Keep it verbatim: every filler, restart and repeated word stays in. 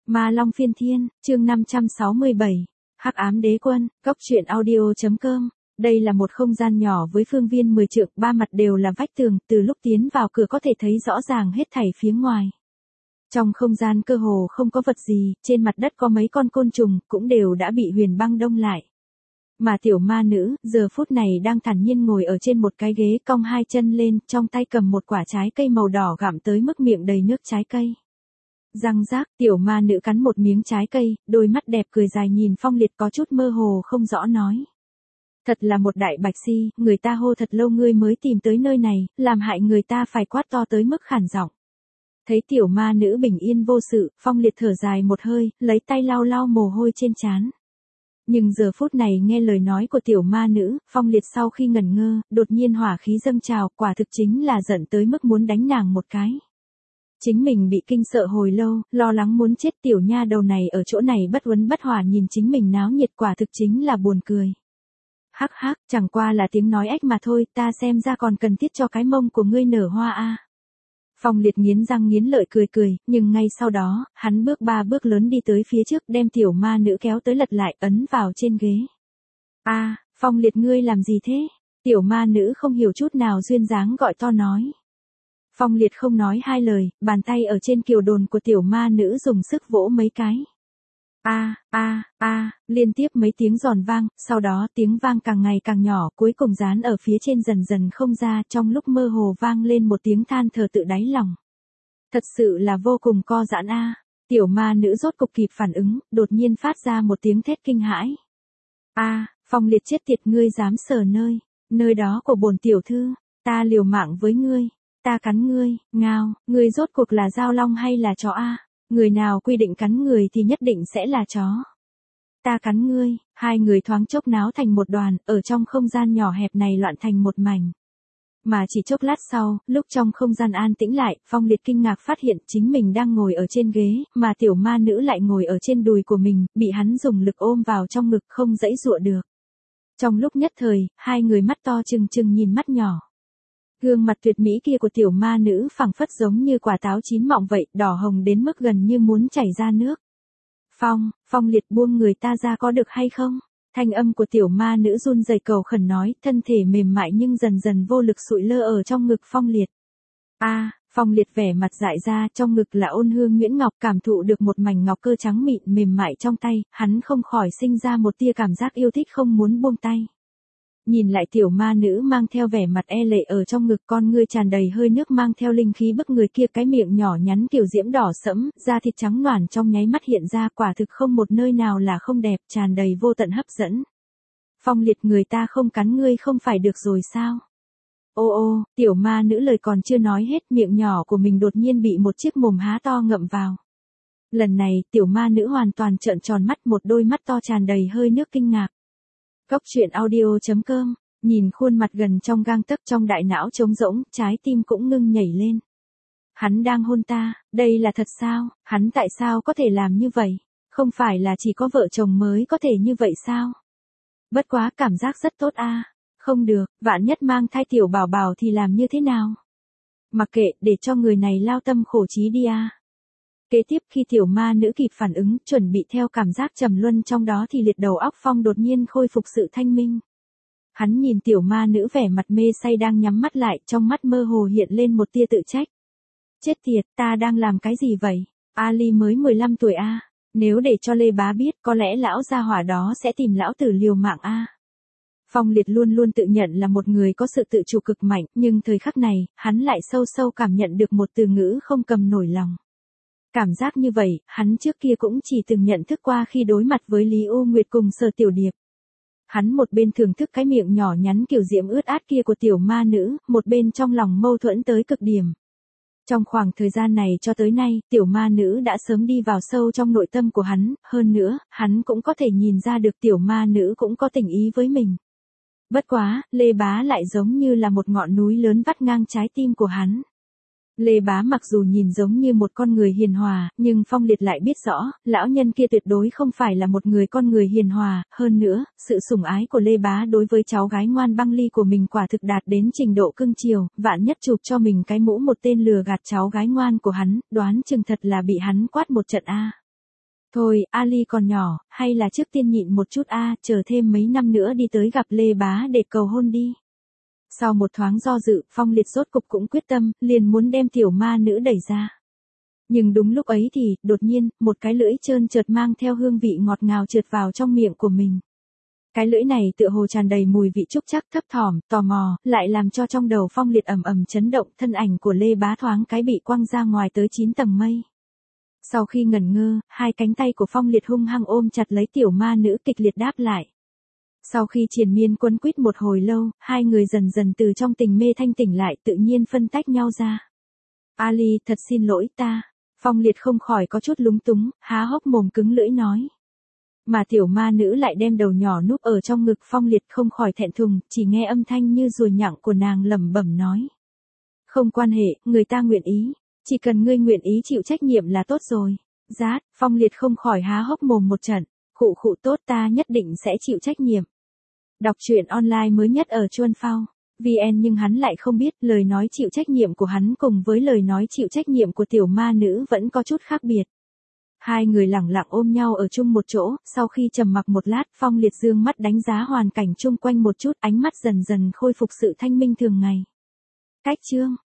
Ma Long Phiên Thiên, chương năm trăm sáu mươi bảy, Hắc Ám Đế Quân, Cốc truyện audio.com. Đây là một không gian nhỏ với phương viên mười trượng, ba mặt đều là vách tường, từ lúc tiến vào cửa có thể thấy rõ ràng hết thảy phía ngoài. Trong không gian cơ hồ không có vật gì, trên mặt đất có mấy con côn trùng, cũng đều đã bị huyền băng đông lại. Mà tiểu ma nữ, giờ phút này đang thản nhiên ngồi ở trên một cái ghế, cong hai chân lên, trong tay cầm một quả trái cây màu đỏ gặm tới mức miệng đầy nước trái cây. Răng rác, tiểu ma nữ cắn một miếng trái cây, đôi mắt đẹp cười dài nhìn Phong Liệt có chút mơ hồ không rõ nói. Thật là một đại bạch si, người ta hô thật lâu ngươi mới tìm tới nơi này, làm hại người ta phải quát to tới mức khản giọng. Thấy tiểu ma nữ bình yên vô sự, Phong Liệt thở dài một hơi, lấy tay lau lau mồ hôi trên trán. Nhưng giờ phút này nghe lời nói của tiểu ma nữ, Phong Liệt sau khi ngẩn ngơ, đột nhiên hỏa khí dâng trào, quả thực chính là giận tới mức muốn đánh nàng một cái. Chính mình bị kinh sợ hồi lâu, lo lắng muốn chết, tiểu nha đầu này ở chỗ này bất uấn bất hòa nhìn chính mình náo nhiệt, quả thực chính là buồn cười. Hắc hắc, chẳng qua là tiếng nói ếch mà thôi, ta xem ra còn cần thiết cho cái mông của ngươi nở hoa a. À. Phong Liệt nghiến răng nghiến lợi cười cười, nhưng ngay sau đó, hắn bước ba bước lớn đi tới phía trước, đem tiểu ma nữ kéo tới lật lại, ấn vào trên ghế. A, à, Phong Liệt ngươi làm gì thế? Tiểu ma nữ không hiểu chút nào duyên dáng gọi to nói. Phong Liệt không nói hai lời, bàn tay ở trên kiều đồn của tiểu ma nữ dùng sức vỗ mấy cái. A, a, a, liên tiếp mấy tiếng giòn vang, sau đó tiếng vang càng ngày càng nhỏ, cuối cùng dán ở phía trên dần dần không ra, trong lúc mơ hồ vang lên một tiếng than thở tự đáy lòng. Thật sự là vô cùng co giãn a. À. Tiểu ma nữ rốt cục kịp phản ứng, đột nhiên phát ra một tiếng thét kinh hãi. A, à, Phong Liệt chết tiệt, ngươi dám sờ nơi, nơi đó của bổn tiểu thư, ta liều mạng với ngươi, ta cắn ngươi, ngao, ngươi rốt cuộc là dao long hay là chó a? À? Người nào quy định cắn người thì nhất định sẽ là chó. Ta cắn ngươi, hai người thoáng chốc náo thành một đoàn, ở trong không gian nhỏ hẹp này loạn thành một mảnh. Mà chỉ chốc lát sau, lúc trong không gian an tĩnh lại, Phong Liệt kinh ngạc phát hiện chính mình đang ngồi ở trên ghế, mà tiểu ma nữ lại ngồi ở trên đùi của mình, bị hắn dùng lực ôm vào trong ngực không dãy dụa được. Trong lúc nhất thời, hai người mắt to trừng trừng nhìn mắt nhỏ. Gương mặt tuyệt mỹ kia của tiểu ma nữ phảng phất giống như quả táo chín mọng vậy, đỏ hồng đến mức gần như muốn chảy ra nước. Phong, Phong Liệt buông người ta ra có được hay không? Thanh âm của tiểu ma nữ run rẩy cầu khẩn nói, thân thể mềm mại nhưng dần dần vô lực sụi lơ ở trong ngực Phong Liệt. A, à, Phong Liệt vẻ mặt dại ra, trong ngực là ôn hương nhuyễn ngọc, cảm thụ được một mảnh ngọc cơ trắng mịn mềm mại trong tay, hắn không khỏi sinh ra một tia cảm giác yêu thích không muốn buông tay. Nhìn lại tiểu ma nữ mang theo vẻ mặt e lệ ở trong ngực, con ngươi tràn đầy hơi nước mang theo linh khí bức người kia, cái miệng nhỏ nhắn kiểu diễm đỏ sẫm, da thịt trắng nõn trong nháy mắt hiện ra, quả thực không một nơi nào là không đẹp, tràn đầy vô tận hấp dẫn. Phong Liệt, người ta không cắn ngươi không phải được rồi sao? Ô ô, tiểu ma nữ lời còn chưa nói hết, miệng nhỏ của mình đột nhiên bị một chiếc mồm há to ngậm vào. Lần này, tiểu ma nữ hoàn toàn trợn tròn mắt, một đôi mắt to tràn đầy hơi nước kinh ngạc. Cốc truyện audio.com, nhìn khuôn mặt gần trong gang tấc, trong đại não trống rỗng, trái tim cũng ngưng nhảy lên. Hắn đang hôn ta, đây là thật sao? Hắn tại sao có thể làm như vậy? Không phải là chỉ có vợ chồng mới có thể như vậy sao? Bất quá cảm giác rất tốt a. À. Không được, vạn nhất mang thai tiểu bảo bảo thì làm như thế nào? Mặc kệ, để cho người này lao tâm khổ trí đi a. À. Kế tiếp khi tiểu ma nữ kịp phản ứng, chuẩn bị theo cảm giác trầm luân trong đó thì liệt đầu óc Phong đột nhiên khôi phục sự thanh minh. Hắn nhìn tiểu ma nữ vẻ mặt mê say đang nhắm mắt lại, trong mắt mơ hồ hiện lên một tia tự trách. Chết tiệt, ta đang làm cái gì vậy? Ali mới mười lăm tuổi a, à. Nếu để cho Lê Bá biết, có lẽ lão gia hỏa đó sẽ tìm lão tử liều mạng a. À. Phong Liệt luôn luôn tự nhận là một người có sự tự chủ cực mạnh, nhưng thời khắc này, hắn lại sâu sâu cảm nhận được một từ ngữ không cầm nổi lòng. Cảm giác như vậy, hắn trước kia cũng chỉ từng nhận thức qua khi đối mặt với Lý U Nguyệt cùng Sở Tiểu Điệp. Hắn một bên thưởng thức cái miệng nhỏ nhắn kiểu diễm ướt át kia của tiểu ma nữ, một bên trong lòng mâu thuẫn tới cực điểm. Trong khoảng thời gian này cho tới nay, tiểu ma nữ đã sớm đi vào sâu trong nội tâm của hắn, hơn nữa, hắn cũng có thể nhìn ra được tiểu ma nữ cũng có tình ý với mình. Bất quá, Lê Bá lại giống như là một ngọn núi lớn vắt ngang trái tim của hắn. Lê Bá mặc dù nhìn giống như một con người hiền hòa, nhưng Phong Liệt lại biết rõ, lão nhân kia tuyệt đối không phải là một người con người hiền hòa, hơn nữa, sự sủng ái của Lê Bá đối với cháu gái ngoan băng ly của mình quả thực đạt đến trình độ cưng chiều, vạn nhất chụp cho mình cái mũ một tên lừa gạt cháu gái ngoan của hắn, đoán chừng thật là bị hắn quát một trận a. Thôi, Ali còn nhỏ, hay là trước tiên nhịn một chút a, chờ thêm mấy năm nữa đi tới gặp Lê Bá để cầu hôn đi. Sau một thoáng do dự, Phong Liệt rốt cục cũng quyết tâm, liền muốn đem tiểu ma nữ đẩy ra. Nhưng đúng lúc ấy thì, đột nhiên, một cái lưỡi trơn trượt mang theo hương vị ngọt ngào trượt vào trong miệng của mình. Cái lưỡi này tựa hồ tràn đầy mùi vị trúc trắc thấp thỏm, tò mò, lại làm cho trong đầu Phong Liệt ầm ầm chấn động, thân ảnh của Lê Bá thoáng cái bị quăng ra ngoài tới chín tầng mây. Sau khi ngẩn ngơ, hai cánh tay của Phong Liệt hung hăng ôm chặt lấy tiểu ma nữ kịch liệt đáp lại. Sau khi triền miên quấn quýt một hồi lâu, hai người dần dần từ trong tình mê thanh tỉnh lại tự nhiên phân tách nhau ra. Ali, thật xin lỗi ta. Phong Liệt không khỏi có chút lúng túng, há hốc mồm cứng lưỡi nói. Mà tiểu ma nữ lại đem đầu nhỏ núp ở trong ngực Phong Liệt không khỏi thẹn thùng, chỉ nghe âm thanh như ruồi nhặng của nàng lẩm bẩm nói. Không quan hệ, người ta nguyện ý. Chỉ cần ngươi nguyện ý chịu trách nhiệm là tốt rồi. Rát, Phong Liệt không khỏi há hốc mồm một trận. Khụ khụ tốt, ta nhất định sẽ chịu trách nhiệm. Đọc truyện online mới nhất ở Chuan Phao vê en, nhưng hắn lại không biết lời nói chịu trách nhiệm của hắn cùng với lời nói chịu trách nhiệm của tiểu ma nữ vẫn có chút khác biệt. Hai người lẳng lặng ôm nhau ở chung một chỗ, sau khi trầm mặc một lát, Phong Liệt dương mắt đánh giá hoàn cảnh chung quanh một chút, ánh mắt dần dần khôi phục sự thanh minh thường ngày. Cách chương